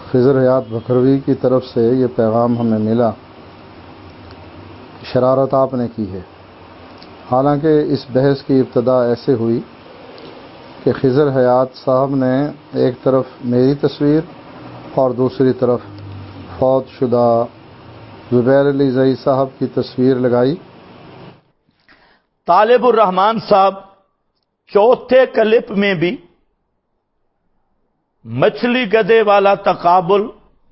خضر حیات بکھروی کی طرف سے یہ پیغام ہمیں ملا کہ شرارت آپ نے کی ہے. حالانکہ اس بحث کی ابتدا ایسے ہوئی کہ خضر حیات صاحب نے ایک طرف میری تصویر اور دوسری طرف فوت شدہ زبیر علی زئی صاحب کی تصویر لگائی. طالب الرحمان صاحب چوتھے کلپ میں بھی مچھلی گدے والا تقابل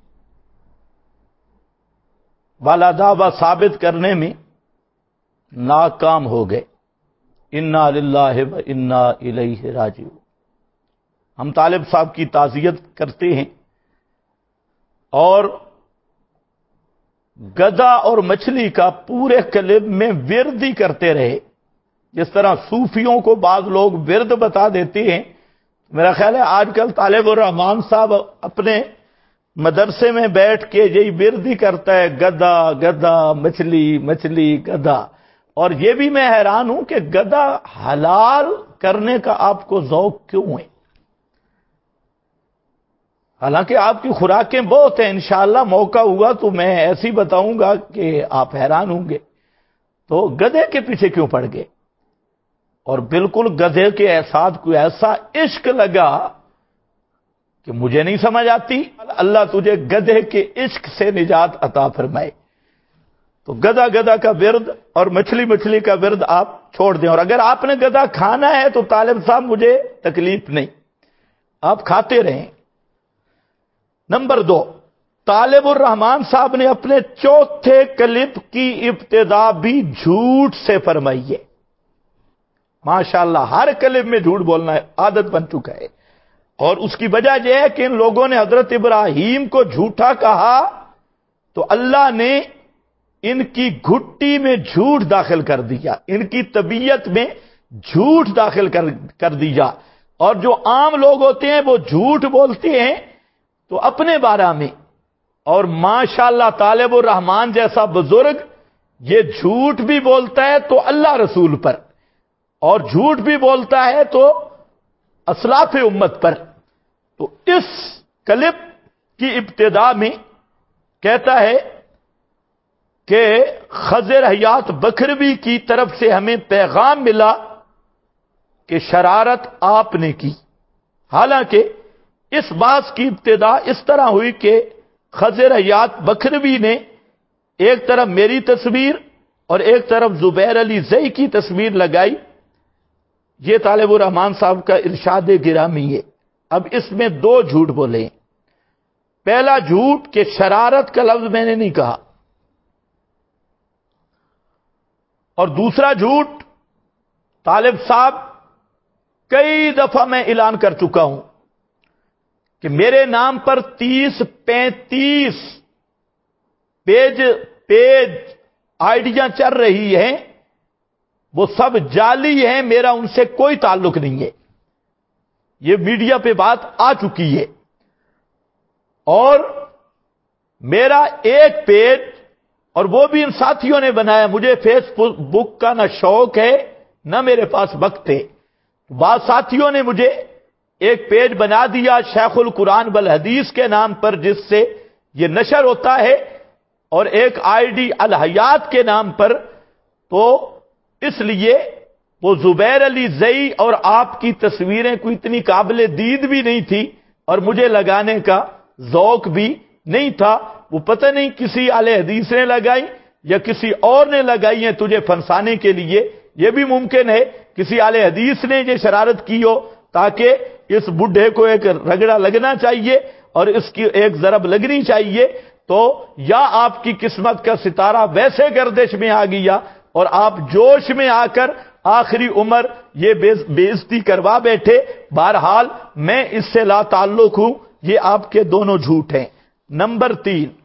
والا دعویٰ ثابت کرنے میں ناکام ہو گئے. انا للہ و انا الیہ راجعون. ہم طالب صاحب کی تعزیت کرتے ہیں اور گدھا اور مچھلی کا پورے کلب میں ورد ہی کرتے رہے. جس طرح صوفیوں کو بعض لوگ ورد بتا دیتے ہیں، میرا خیال ہے آج کل طالب الرحمان صاحب اپنے مدرسے میں بیٹھ کے یہی ورد ہی کرتا ہے، گدھا گدھا مچھلی مچھلی گدھا. اور یہ بھی میں حیران ہوں کہ گدھا حلال کرنے کا آپ کو ذوق کیوں ہے؟ حالانکہ آپ کی خوراکیں بہت ہیں، انشاءاللہ موقع ہوا تو میں ایسی بتاؤں گا کہ آپ حیران ہوں گے. تو گدھے کے پیچھے کیوں پڑ گئے؟ اور بالکل گدھے کے ساتھ کوئی ایسا عشق لگا کہ مجھے نہیں سمجھ آتی. اللہ تجھے گدھے کے عشق سے نجات عطا فرمائے. تو گدھا گدھا کا ورد اور مچھلی مچھلی کا ورد آپ چھوڑ دیں. اور اگر آپ نے گدھا کھانا ہے تو طالب صاحب مجھے تکلیف نہیں، آپ کھاتے رہیں. نمبر 2، طالب الرحمان صاحب نے اپنے چوتھے کلپ کی ابتدا بھی جھوٹ سے فرمائی ہے. ماشاءاللہ ہر کلپ میں جھوٹ بولنا عادت بن چکا ہے. اور اس کی وجہ یہ ہے کہ ان لوگوں نے حضرت ابراہیم کو جھوٹا کہا تو اللہ نے ان کی گھٹی میں جھوٹ داخل کر دیا، ان کی طبیعت میں جھوٹ داخل کر دیا. اور جو عام لوگ ہوتے ہیں وہ جھوٹ بولتے ہیں تو اپنے بارے میں، اور ماشاءاللہ طالب الرحمان جیسا بزرگ یہ جھوٹ بھی بولتا ہے تو اللہ رسول پر، اور جھوٹ بھی بولتا ہے تو اسلاف امت پر. تو اس کلپ کی ابتدا میں کہتا ہے کہ خضر حیات بکھروی کی طرف سے ہمیں پیغام ملا کہ شرارت آپ نے کی. حالانکہ اس بات کی ابتدا اس طرح ہوئی کہ خضر حیات بکھروی نے ایک طرف میری تصویر اور ایک طرف زبیر علی زئی کی تصویر لگائی. یہ طالب الرحمان صاحب کا ارشاد گرامی ہے. اب اس میں 2 جھوٹ بولے. پہلا جھوٹ کہ شرارت کا لفظ میں نے نہیں کہا، اور دوسرا جھوٹ طالب صاحب کئی دفعہ میں اعلان کر چکا ہوں کہ میرے نام پر 30-35 پیج آئیڈیاں چل رہی ہیں، وہ سب جعلی ہیں، میرا ان سے کوئی تعلق نہیں ہے. یہ میڈیا پہ بات آ چکی ہے. اور میرا ایک پیج، اور وہ بھی ان ساتھیوں نے بنایا، مجھے فیس بک کا نہ شوق ہے نہ میرے پاس وقت ہے. بعض ساتھیوں نے مجھے ایک پیج بنا دیا شیخ القرآن والحدیث کے نام پر جس سے یہ نشر ہوتا ہے، اور ایک آئی ڈی الحیات کے نام پر. تو اس لیے وہ زبیر علی زئی اور آپ کی تصویریں کوئی اتنی قابل دید بھی نہیں تھی اور مجھے لگانے کا ذوق بھی نہیں تھا. وہ پتہ نہیں کسی اہل حدیث نے لگائی یا کسی اور نے لگائی ہیں تجھے پھنسانے کے لیے. یہ بھی ممکن ہے کسی اہل حدیث نے یہ شرارت کی ہو تاکہ اس بڈھے کو ایک رگڑا لگنا چاہیے اور اس کی ایک ضرب لگنی چاہیے. تو یا آپ کی قسمت کا ستارہ ویسے گردش میں آ گیا اور آپ جوش میں آ کر آخری عمر یہ بےعزتی کروا بیٹھے. بہرحال میں اس سے لا تعلق ہوں. یہ آپ کے دونوں جھوٹ ہیں. نمبر 3،